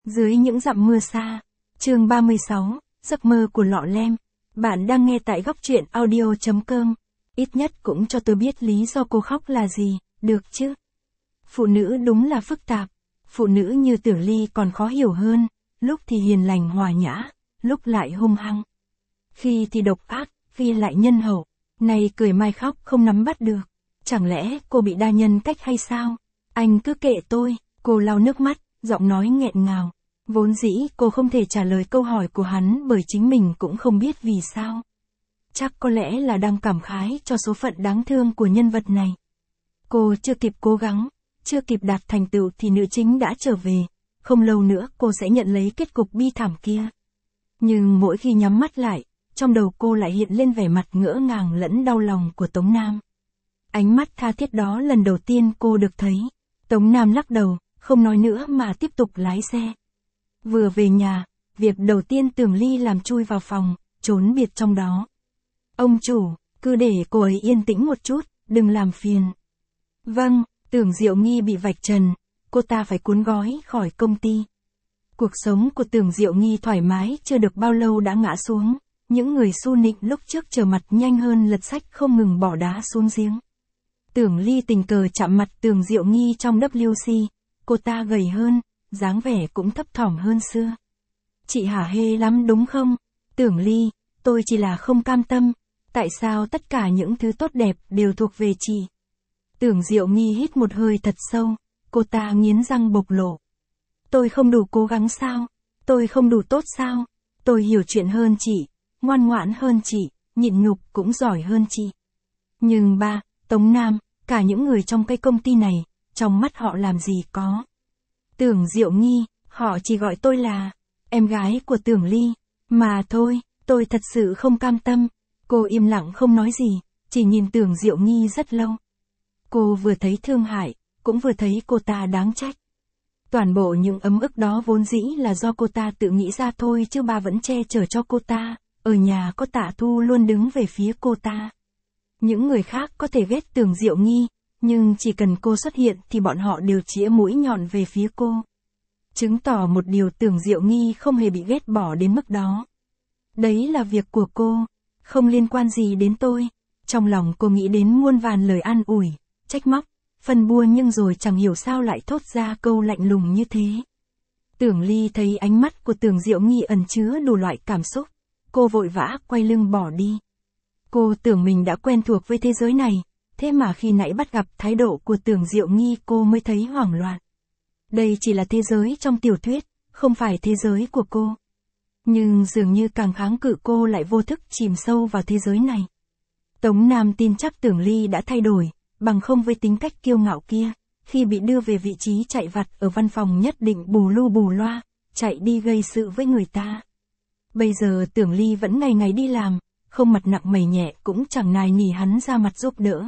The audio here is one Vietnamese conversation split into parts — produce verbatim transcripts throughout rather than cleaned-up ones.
Dưới những dặm mưa xa. Chương ba mươi sáu, giấc mơ của lọ lem. Bạn đang nghe tại góc truyện audio chấm com. Ít nhất cũng cho tôi biết lý do cô khóc là gì, được chứ? Phụ nữ đúng là phức tạp. Phụ nữ như Tưởng Ly còn khó hiểu hơn, lúc thì hiền lành hòa nhã, lúc lại hung hăng. Khi thì độc ác, khi lại nhân hậu. Này cười mai khóc không nắm bắt được. Chẳng lẽ cô bị đa nhân cách hay sao? Anh cứ kệ tôi. Cô lau nước mắt, giọng nói nghẹn ngào. Vốn dĩ cô không thể trả lời câu hỏi của hắn bởi chính mình cũng không biết vì sao. Chắc có lẽ là đang cảm khái cho số phận đáng thương của nhân vật này. Cô chưa kịp cố gắng, chưa kịp đạt thành tựu thì nữ chính đã trở về. Không lâu nữa cô sẽ nhận lấy kết cục bi thảm kia. Nhưng mỗi khi nhắm mắt lại, trong đầu cô lại hiện lên vẻ mặt ngỡ ngàng lẫn đau lòng của Tống Nam. Ánh mắt tha thiết đó lần đầu tiên cô được thấy. Tống Nam lắc đầu, không nói nữa mà tiếp tục lái xe. Vừa về nhà, việc đầu tiên Tưởng Ly làm chui vào phòng, trốn biệt trong đó. Ông chủ, cứ để cô ấy yên tĩnh một chút, đừng làm phiền. Vâng, Tưởng Diệu Nghi bị vạch trần, cô ta phải cuốn gói khỏi công ty. Cuộc sống của Tưởng Diệu Nghi thoải mái chưa được bao lâu đã ngã xuống, những người su nịnh lúc trước trở mặt nhanh hơn lật sách không ngừng bỏ đá xuống giếng. Tưởng Ly tình cờ chạm mặt Tưởng Diệu Nghi trong W C, cô ta gầy hơn, dáng vẻ cũng thấp thỏm hơn xưa. Chị hả hê lắm đúng không? Tưởng Ly, tôi chỉ là không cam tâm, tại sao tất cả những thứ tốt đẹp đều thuộc về chị? Tưởng Diệu Nghi hít một hơi thật sâu, cô ta nghiến răng bộc lộ. Tôi không đủ cố gắng sao? Tôi không đủ tốt sao? Tôi hiểu chuyện hơn chị, ngoan ngoãn hơn chị, nhịn nhục cũng giỏi hơn chị. Nhưng ba, Tống Nam, cả những người trong cái công ty này, trong mắt họ làm gì có. Tưởng Diệu Nghi, họ chỉ gọi tôi là em gái của Tưởng Ly, mà thôi, tôi thật sự không cam tâm. Cô im lặng không nói gì, chỉ nhìn Tưởng Diệu Nghi rất lâu. Cô vừa thấy thương hại, cũng vừa thấy cô ta đáng trách. Toàn bộ những ấm ức đó vốn dĩ là do cô ta tự nghĩ ra thôi chứ bà vẫn che chở cho cô ta, ở nhà có Tạ Thu luôn đứng về phía cô ta. Những người khác có thể ghét Tưởng Diệu Nghi, nhưng chỉ cần cô xuất hiện thì bọn họ đều chĩa mũi nhọn về phía cô. Chứng tỏ một điều Tưởng Diệu Nghi không hề bị ghét bỏ đến mức đó. Đấy là việc của cô, không liên quan gì đến tôi. Trong lòng cô nghĩ đến muôn vàn lời an ủi, trách móc, phân bua nhưng rồi chẳng hiểu sao lại thốt ra câu lạnh lùng như thế. Tưởng Ly thấy ánh mắt của Tưởng Diệu Nghi ẩn chứa đủ loại cảm xúc. Cô vội vã quay lưng bỏ đi. Cô tưởng mình đã quen thuộc với thế giới này, thế mà khi nãy bắt gặp thái độ của Tưởng Diệu Nghi cô mới thấy hoảng loạn. Đây chỉ là thế giới trong tiểu thuyết, không phải thế giới của cô. Nhưng dường như càng kháng cự cô lại vô thức chìm sâu vào thế giới này. Tống Nam tin chắc Tưởng Ly đã thay đổi, bằng không với tính cách kiêu ngạo kia, khi bị đưa về vị trí chạy vặt ở văn phòng nhất định bù lu bù loa, chạy đi gây sự với người ta. Bây giờ Tưởng Ly vẫn ngày ngày đi làm, không mặt nặng mày nhẹ cũng chẳng nài nỉ hắn ra mặt giúp đỡ.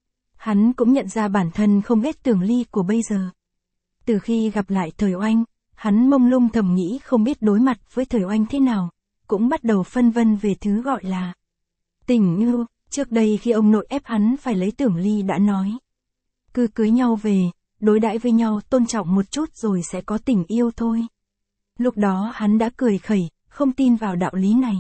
Hắn cũng nhận ra bản thân không ghét Tưởng Ly của bây giờ. Từ khi gặp lại Thời Oanh, hắn mông lung thầm nghĩ không biết đối mặt với Thời Oanh thế nào, cũng bắt đầu phân vân về thứ gọi là tình yêu. Trước đây khi ông nội ép hắn phải lấy Tưởng Ly đã nói, cứ cưới nhau về, đối đãi với nhau tôn trọng một chút rồi sẽ có tình yêu thôi. Lúc đó hắn đã cười khẩy, không tin vào đạo lý này.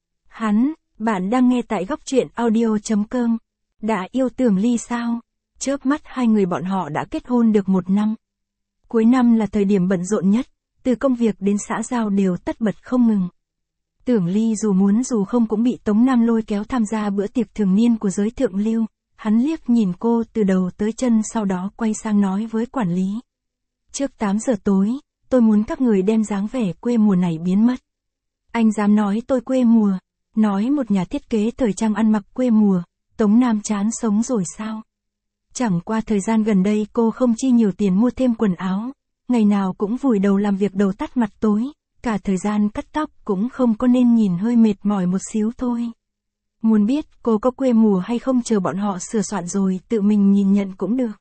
Hắn, bạn đang nghe tại góc truyện audio chấm com. Đã yêu Tưởng Ly sao? Chớp mắt hai người bọn họ đã kết hôn được một năm. Cuối năm là thời điểm bận rộn nhất, từ công việc đến xã giao đều tất bật không ngừng. Tưởng Ly dù muốn dù không cũng bị Tống Nam lôi kéo tham gia bữa tiệc thường niên của giới thượng lưu. Hắn liếc nhìn cô từ đầu tới chân sau đó quay sang nói với quản lý. Trước tám giờ tối, tôi muốn các người đem dáng vẻ quê mùa này biến mất. Anh dám nói tôi quê mùa, nói một nhà thiết kế thời trang ăn mặc quê mùa, Tống Nam chán sống rồi sao? Chẳng qua thời gian gần đây cô không chi nhiều tiền mua thêm quần áo, ngày nào cũng vùi đầu làm việc đầu tắt mặt tối, cả thời gian cắt tóc cũng không có nên nhìn hơi mệt mỏi một xíu thôi. Muốn biết cô có quê mùa hay không chờ bọn họ sửa soạn rồi tự mình nhìn nhận cũng được.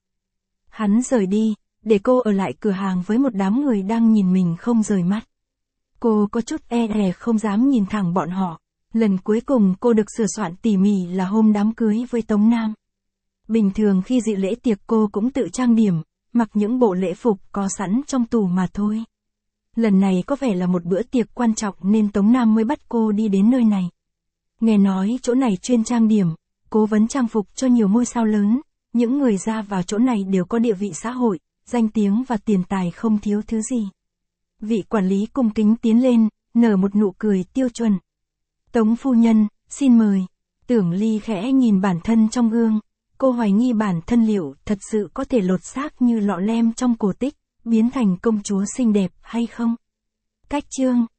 Hắn rời đi, để cô ở lại cửa hàng với một đám người đang nhìn mình không rời mắt. Cô có chút e dè không dám nhìn thẳng bọn họ. Lần cuối cùng cô được sửa soạn tỉ mỉ là hôm đám cưới với Tống Nam. Bình thường khi dự lễ tiệc cô cũng tự trang điểm, mặc những bộ lễ phục có sẵn trong tủ mà thôi. Lần này có vẻ là một bữa tiệc quan trọng nên Tống Nam mới bắt cô đi đến nơi này. Nghe nói chỗ này chuyên trang điểm, cố vấn trang phục cho nhiều ngôi sao lớn, những người ra vào chỗ này đều có địa vị xã hội, danh tiếng và tiền tài không thiếu thứ gì. Vị quản lý cung kính tiến lên, nở một nụ cười tiêu chuẩn. Tống phu nhân, xin mời. Tưởng Ly khẽ nhìn bản thân trong gương, cô hoài nghi bản thân liệu thật sự có thể lột xác như lọ lem trong cổ tích, biến thành công chúa xinh đẹp hay không? Cách chương